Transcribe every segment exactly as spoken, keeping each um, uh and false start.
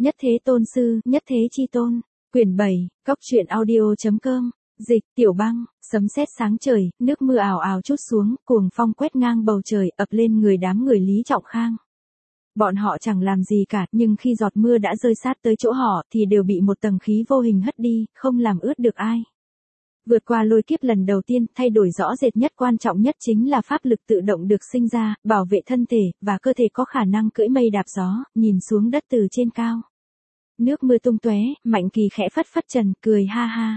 Nhất Thế Tôn Sư, Nhất Thế Chi Tôn. Quyển bảy, Cóc truyện audio.com. Dịch, Tiểu Băng. Sấm sét sáng trời, nước mưa ào ào trút xuống, cuồng phong quét ngang bầu trời, ập lên người đám người Lý Trọng Khang. Bọn họ chẳng làm gì cả, nhưng khi giọt mưa đã rơi sát tới chỗ họ, thì đều bị một tầng khí vô hình hất đi, không làm ướt được ai. Vượt qua lôi kiếp lần đầu tiên, thay đổi rõ rệt nhất, quan trọng nhất chính là pháp lực tự động được sinh ra, bảo vệ thân thể, và cơ thể có khả năng cưỡi mây đạp gió, nhìn xuống đất từ trên cao. Nước mưa tung tóe, Mạnh Kỳ khẽ phất phất trần, cười ha ha.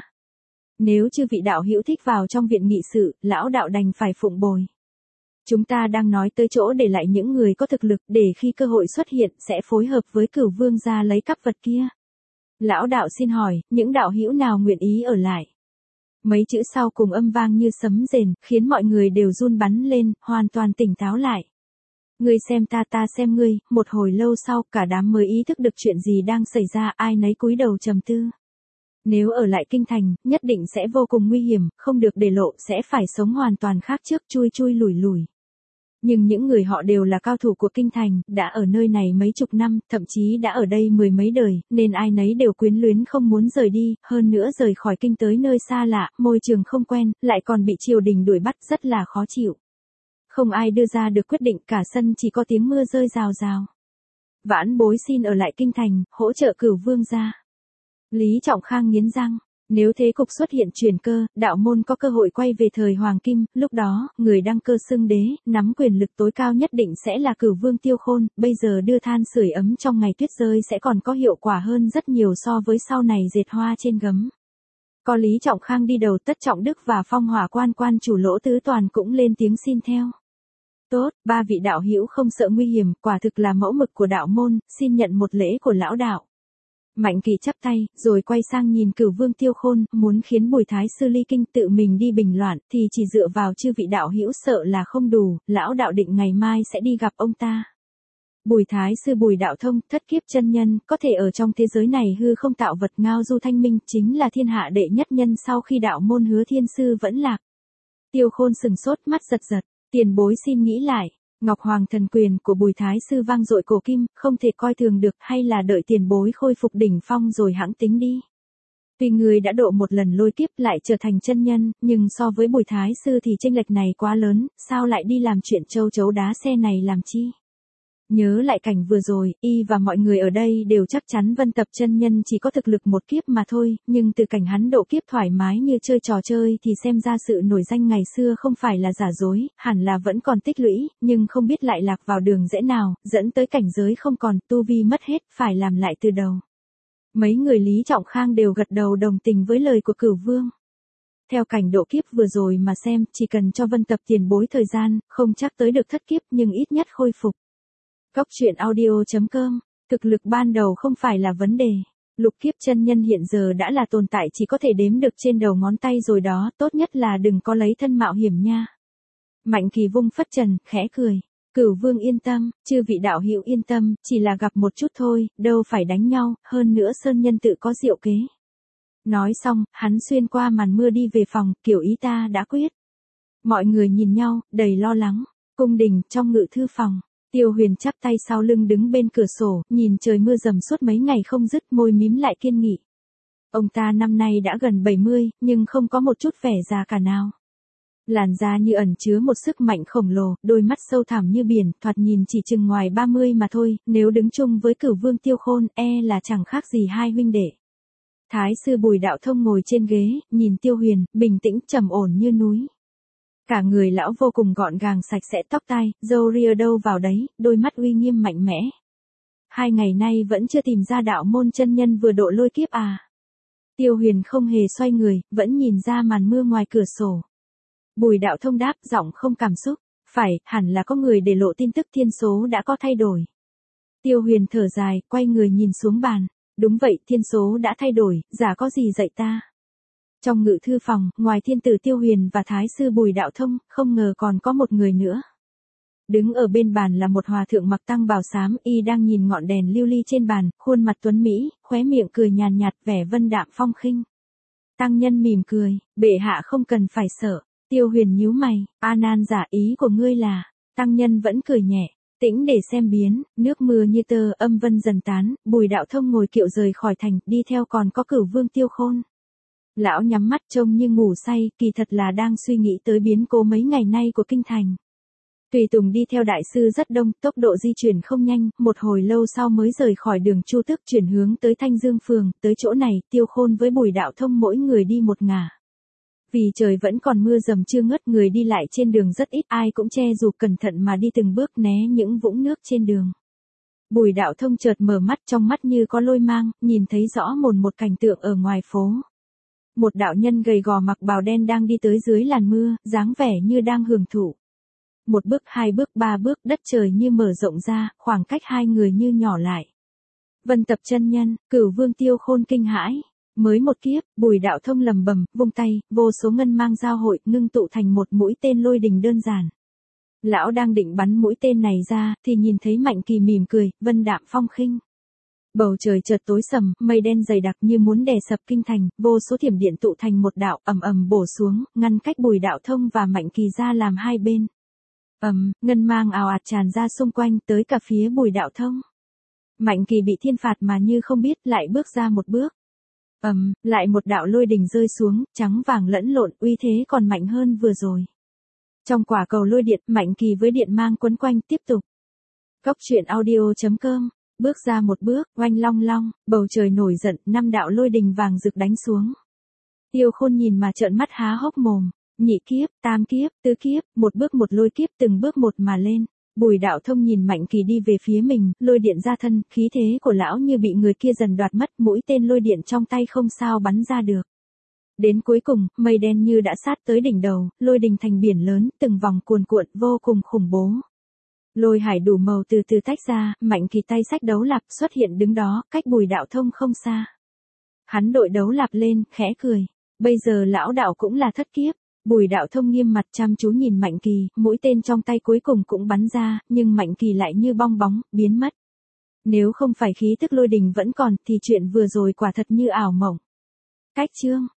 Nếu chư vị đạo hữu thích vào trong viện nghị sự, lão đạo đành phải phụng bồi. Chúng ta đang nói tới chỗ để lại những người có thực lực, để khi cơ hội xuất hiện, sẽ phối hợp với Cửu Vương gia lấy cắp vật kia. Lão đạo xin hỏi, những đạo hữu nào nguyện ý ở lại? Mấy chữ sau cùng âm vang như sấm rền, khiến mọi người đều run bắn lên, hoàn toàn tỉnh táo lại. Ngươi xem ta ta xem ngươi, một hồi lâu sau, cả đám mới ý thức được chuyện gì đang xảy ra, ai nấy cúi đầu trầm tư. Nếu ở lại kinh thành, nhất định sẽ vô cùng nguy hiểm, không được để lộ, sẽ phải sống hoàn toàn khác trước, chui chui lủi lủi. Nhưng những người họ đều là cao thủ của kinh thành, đã ở nơi này mấy chục năm, thậm chí đã ở đây mười mấy đời, nên ai nấy đều quyến luyến không muốn rời đi, hơn nữa rời khỏi kinh tới nơi xa lạ, môi trường không quen, lại còn bị triều đình đuổi bắt, rất là khó chịu. Không ai đưa ra được quyết định, cả sân chỉ có tiếng mưa rơi rào rào. Vãn bối xin ở lại kinh thành, hỗ trợ Cửu Vương gia. Lý Trọng Khang nghiến răng. Nếu thế cục xuất hiện chuyển cơ, đạo môn có cơ hội quay về thời Hoàng Kim, lúc đó, người đăng cơ xưng đế, nắm quyền lực tối cao nhất định sẽ là Cửu Vương Tiêu Khôn, bây giờ đưa than sưởi ấm trong ngày tuyết rơi sẽ còn có hiệu quả hơn rất nhiều so với sau này dệt hoa trên gấm. Có Lý Trọng Khang đi đầu, Tất Trọng Đức và Phong Hỏa quan quan chủ Lỗ Tứ Toàn cũng lên tiếng xin theo. Tốt, ba vị đạo hữu không sợ nguy hiểm, quả thực là mẫu mực của đạo môn, xin nhận một lễ của lão đạo. Mạnh Kỳ chắp tay, rồi quay sang nhìn Cửu Vương Tiêu Khôn, muốn khiến Bùi Thái Sư ly kinh tự mình đi bình loạn, thì chỉ dựa vào chư vị đạo hữu sợ là không đủ, lão đạo định ngày mai sẽ đi gặp ông ta. Bùi Thái Sư Bùi Đạo Thông, thất kiếp chân nhân, có thể ở trong thế giới này hư không tạo vật, ngao du thanh minh, chính là thiên hạ đệ nhất nhân sau khi đạo môn Hứa Thiên Sư vẫn lạc. Tiêu Khôn sừng sốt, mắt giật giật, tiền bối xin nghĩ lại. Ngọc Hoàng thần quyền của Bùi Thái Sư vang dội cổ kim, không thể coi thường được, hay là đợi tiền bối khôi phục đỉnh phong rồi hãng tính đi. Tuy người đã độ một lần lôi kiếp lại trở thành chân nhân, nhưng so với Bùi Thái Sư thì chênh lệch này quá lớn, sao lại đi làm chuyện châu chấu đá xe này làm chi? Nhớ lại cảnh vừa rồi, y và mọi người ở đây đều chắc chắn Vân Tập chân nhân chỉ có thực lực một kiếp mà thôi, nhưng từ cảnh hắn độ kiếp thoải mái như chơi trò chơi thì xem ra sự nổi danh ngày xưa không phải là giả dối, hẳn là vẫn còn tích lũy, nhưng không biết lại lạc vào đường rẽ nào, dẫn tới cảnh giới không còn, tu vi mất hết, phải làm lại từ đầu. Mấy người Lý Trọng Khang đều gật đầu đồng tình với lời của Cửu Vương. Theo cảnh độ kiếp vừa rồi mà xem, chỉ cần cho Vân Tập tiền bối thời gian, không chắc tới được thất kiếp nhưng ít nhất khôi phục. Cóc truyện audio.com. Thực lực ban đầu không phải là vấn đề. Lục kiếp chân nhân hiện giờ đã là tồn tại chỉ có thể đếm được trên đầu ngón tay rồi đó, tốt nhất là đừng có lấy thân mạo hiểm nha. Mạnh Kỳ vung phất trần, khẽ cười. Cửu Vương yên tâm, chư vị đạo hữu yên tâm, chỉ là gặp một chút thôi, đâu phải đánh nhau, hơn nữa Sơn Nhân tự có diệu kế. Nói xong, hắn xuyên qua màn mưa đi về phòng, kiểu ý ta đã quyết. Mọi người nhìn nhau, đầy lo lắng. Cung đình, trong ngự thư phòng. Tiêu Huyền chắp tay sau lưng đứng bên cửa sổ, nhìn trời mưa dầm suốt mấy ngày không dứt, môi mím lại kiên nghị. Ông ta năm nay đã gần bảy mươi, nhưng không có một chút vẻ già cả nào. Làn da như ẩn chứa một sức mạnh khổng lồ, đôi mắt sâu thẳm như biển, thoạt nhìn chỉ chừng ngoài ba mươi mà thôi, nếu đứng chung với Cửu Vương Tiêu Khôn, e là chẳng khác gì hai huynh đệ. Thái sư Bùi Đạo Thông ngồi trên ghế, nhìn Tiêu Huyền, bình tĩnh trầm ổn như núi. Cả người lão vô cùng gọn gàng sạch sẽ, tóc tai, râu ria đâu vào đấy, đôi mắt uy nghiêm mạnh mẽ. Hai ngày nay vẫn chưa tìm ra đạo môn chân nhân vừa độ lôi kiếp à? Tiêu Huyền không hề xoay người, vẫn nhìn ra màn mưa ngoài cửa sổ. Bùi Đạo Thông đáp, giọng không cảm xúc, phải, hẳn là có người để lộ tin tức thiên số đã có thay đổi. Tiêu Huyền thở dài, quay người nhìn xuống bàn. Đúng vậy, thiên số đã thay đổi, giả có gì dạy ta? Trong ngự thư phòng, ngoài thiên tử Tiêu Huyền và Thái sư Bùi Đạo Thông, không ngờ còn có một người nữa. Đứng ở bên bàn là một hòa thượng mặc tăng bào xám, y đang nhìn ngọn đèn lưu ly trên bàn, khuôn mặt tuấn mỹ, khóe miệng cười nhàn nhạt, vẻ vân đạm phong khinh. Tăng nhân mỉm cười, bệ hạ không cần phải sợ. Tiêu Huyền nhíu mày, A Nan giả, ý của ngươi là? Tăng nhân vẫn cười nhẹ, Tĩnh để xem biến, nước mưa như tơ, âm vân dần tán, Bùi Đạo Thông ngồi kiệu rời khỏi thành, đi theo còn có Cửu Vương Tiêu Khôn. Lão nhắm mắt trông như ngủ say, kỳ thật là đang suy nghĩ tới biến cố mấy ngày nay của kinh thành. Tùy tùng đi theo đại sư rất đông, tốc độ di chuyển không nhanh, một hồi lâu sau mới rời khỏi đường Chu Tức chuyển hướng tới Thanh Dương Phường, tới chỗ này, Tiêu Khôn với Bùi Đạo Thông mỗi người đi một ngả. Vì trời vẫn còn mưa dầm chưa ngớt, người đi lại trên đường rất ít, ai cũng che dù cẩn thận mà đi từng bước né những vũng nước trên đường. Bùi Đạo Thông chợt mở mắt, trong mắt như có lôi mang, nhìn thấy rõ mồn một cảnh tượng ở ngoài phố. Một đạo nhân gầy gò mặc bào đen đang đi tới dưới làn mưa, dáng vẻ như đang hưởng thụ. Một bước, hai bước, ba bước, đất trời như mở rộng ra, khoảng cách hai người như nhỏ lại. Vân Tập chân nhân, Cửu Vương Tiêu Khôn kinh hãi. Mới một kiếp, Bùi Đạo Thông lầm bầm, vung tay, vô số ngân mang giao hội, ngưng tụ thành một mũi tên lôi đình đơn giản. Lão đang định bắn mũi tên này ra, thì nhìn thấy Mạnh Kỳ mỉm cười, vân đạm phong khinh. Bầu trời chợt tối sầm, mây đen dày đặc như muốn đè sập kinh thành, vô số thiểm điện tụ thành một đạo, ầm ầm bổ xuống, ngăn cách Bùi Đạo Thông và Mạnh Kỳ ra làm hai bên. Ầm, ngân mang ào ạt tràn ra xung quanh, tới cả phía Bùi Đạo Thông. Mạnh Kỳ bị thiên phạt mà như không biết, lại bước ra một bước. Ầm, lại một đạo lôi đình rơi xuống, trắng vàng lẫn lộn, uy thế còn mạnh hơn vừa rồi. Trong quả cầu lôi điện, Mạnh Kỳ với điện mang quấn quanh tiếp tục. Cốc truyện audio chấm com, bước ra một bước, oanh long long, bầu trời nổi giận, năm đạo lôi đình vàng rực đánh xuống. Tiêu Khôn nhìn mà trợn mắt há hốc mồm, nhị kiếp, tam kiếp, tứ kiếp, một bước một lôi kiếp từng bước một mà lên. Bùi Đạo Thông nhìn Mạnh Kỳ đi về phía mình, lôi điện ra thân, khí thế của lão như bị người kia dần đoạt mất, mũi tên lôi điện trong tay không sao bắn ra được. Đến cuối cùng, mây đen như đã sát tới đỉnh đầu, lôi đình thành biển lớn, từng vòng cuồn cuộn vô cùng khủng bố. Lôi hải đủ màu từ từ tách ra, Mạnh Kỳ tay xách đấu lạp xuất hiện đứng đó, cách Bùi Đạo Thông không xa. Hắn đội đấu lạp lên, khẽ cười. Bây giờ lão đạo cũng là thất kiếp. Bùi Đạo Thông nghiêm mặt chăm chú nhìn Mạnh Kỳ, mũi tên trong tay cuối cùng cũng bắn ra, nhưng Mạnh Kỳ lại như bong bóng, biến mất. Nếu không phải khí tức lôi đình vẫn còn, thì chuyện vừa rồi quả thật như ảo mộng. Cách chương